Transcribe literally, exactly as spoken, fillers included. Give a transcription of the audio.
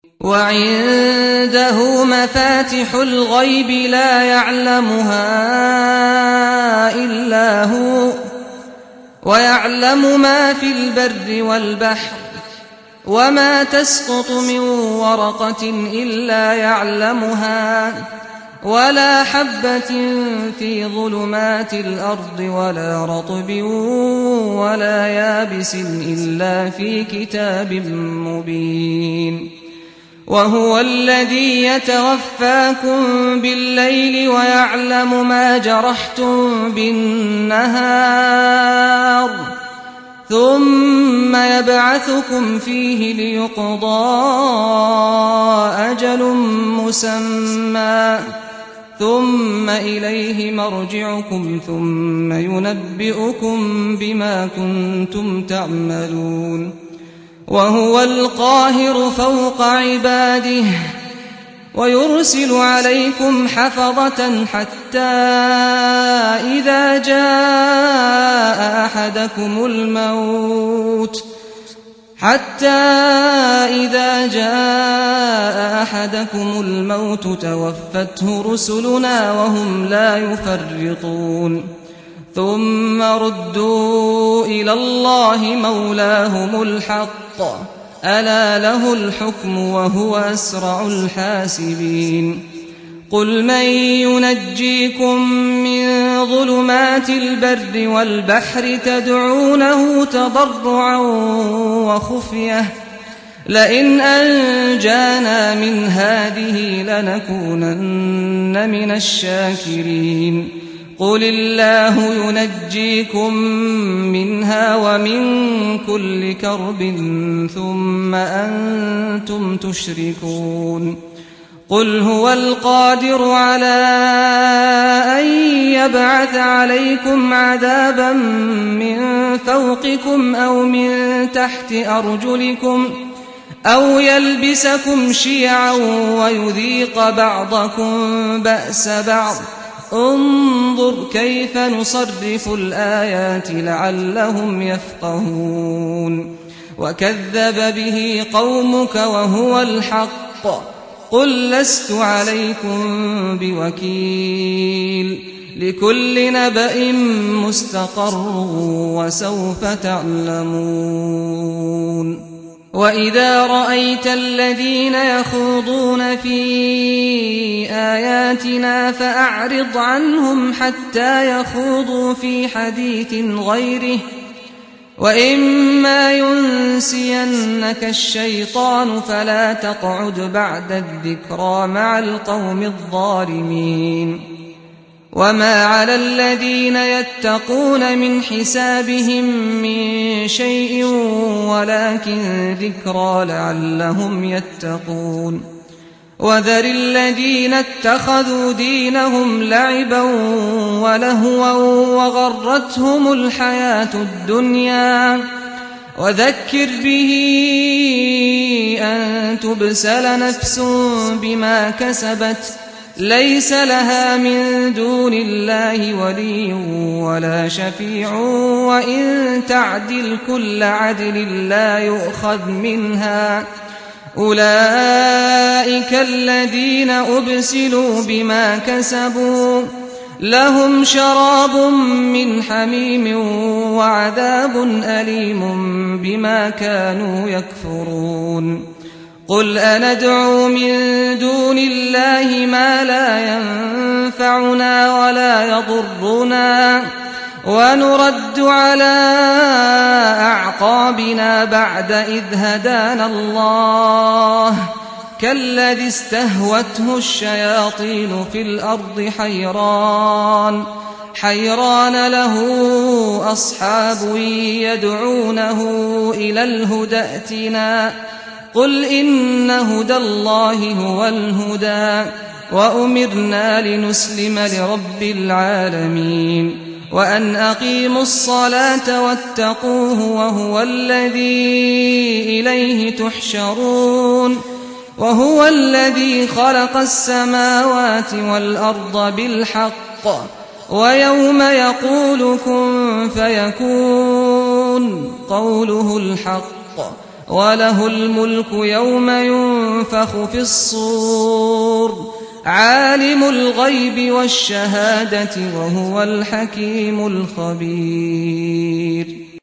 وعنده مفاتح الغيب لا يعلمها إلا هو ويعلم ما في البر والبحر وما تسقط من ورقة إلا يعلمها ولا حبة في ظلمات الأرض ولا رطب ولا يابس إلا في كتاب مبين. وهو الذي يتوفاكم بالليل ويعلم ما جرحتم بالنهار ثم يبعثكم فيه ليقضى أجل مسمى ثم إليه مرجعكم ثم ينبئكم بما كنتم تعملون. وهو القاهر فوق عباده ويرسل عليكم حفظة حتى إذا جاء أحدكم الموت حتى إذا جاء أحدكم الموت توفته رسلنا وهم لا يفرطون ثم ردوا إلى الله مولاهم الحق ألا له الحكم وهو أسرع الحاسبين. قل من ينجيكم من ظلمات البر والبحر تدعونه تضرعا وخفية لئن أنجانا من هذه لنكونن من الشاكرين. قل الله ينجيكم منها ومن كل كرب ثم أنتم تشركون. قل هو القادر على أن يبعث عليكم عذابا من فوقكم أو من تحت أرجلكم أو يلبسكم شيعا ويذيق بعضكم بأس بعض انظر كيف نصرف الآيات لعلهم يفقهون. وكذب به قومك وهو الحق قل لست عليكم بوكيل لكل نبأ مستقر وسوف تعلمون. وإذا رأيت الذين يخوضون في آياتنا فأعرض عنهم حتى يخوضوا في حديث غيره وإما ينسينك الشيطان فلا تقعد بعد الذكرى مع القوم الظالمين. وما على الذين يتقون من حسابهم من شيء ولكن ذكرى لعلهم يتقون. وذر الذين اتخذوا دينهم لعبا ولهوا وغرتهم الحياة الدنيا وذكر به أن تبسل نفس بما كسبت ليس لها من دون الله ولي ولا شفيع وإن تعدل كل عدل لا يؤخذ منها أولئك الذين أبسلوا بما كسبوا لهم شراب من حميم وعذاب أليم بما كانوا يكفرون. قل أندعو من دون الله ما لا ينفعنا ولا يضرنا ونرد على أعقابنا بعد إذ هدانا الله كالذي استهوته الشياطين في الأرض حيران حيران له أصحاب يدعونه إلى الهدى ائتنا قل إن هدى الله هو الهدى وأمرنا لنسلم لرب العالمين وأن أقيموا الصلاة واتقوه وهو الذي إليه تحشرون. وهو الذي خلق السماوات والأرض بالحق ويوم يقول كن فيكون قوله الحق وله الملك يوم ينفخ في الصور عالم الغيب والشهادة وهو الحكيم الخبير.